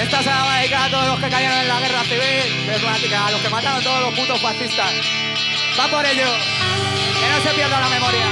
Esta se va a dedicar a todos los que cayeron en la guerra civil, a los que mataron a todos los putos fascistas. Va por ello, que no se pierda la memoria.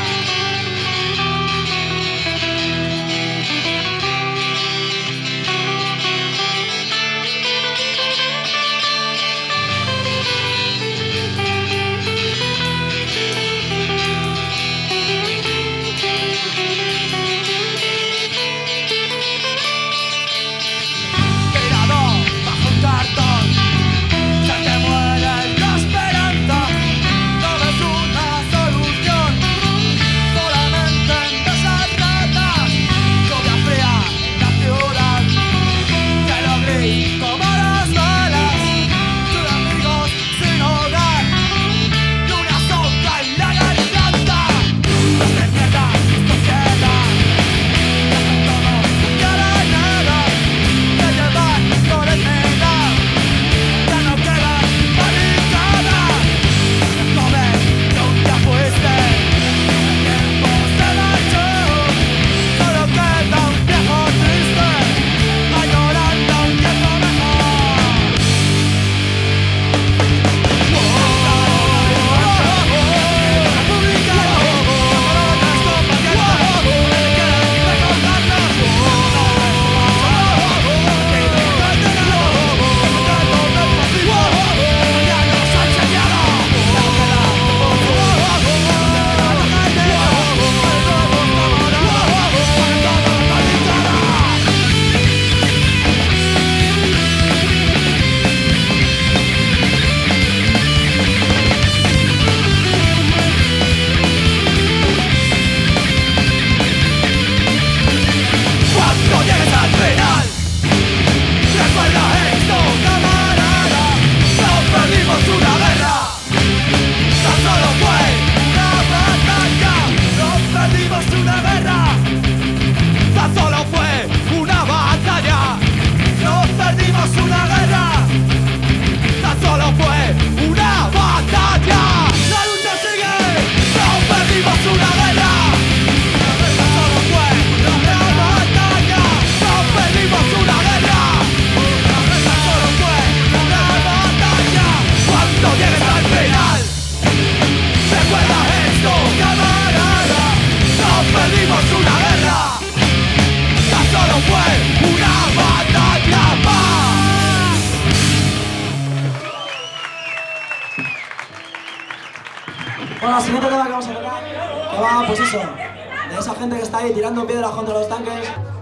Bueno, el siguiente tema que vamos a tocar, que va, pues eso, de esa gente que está ahí tirando piedras contra los tanques.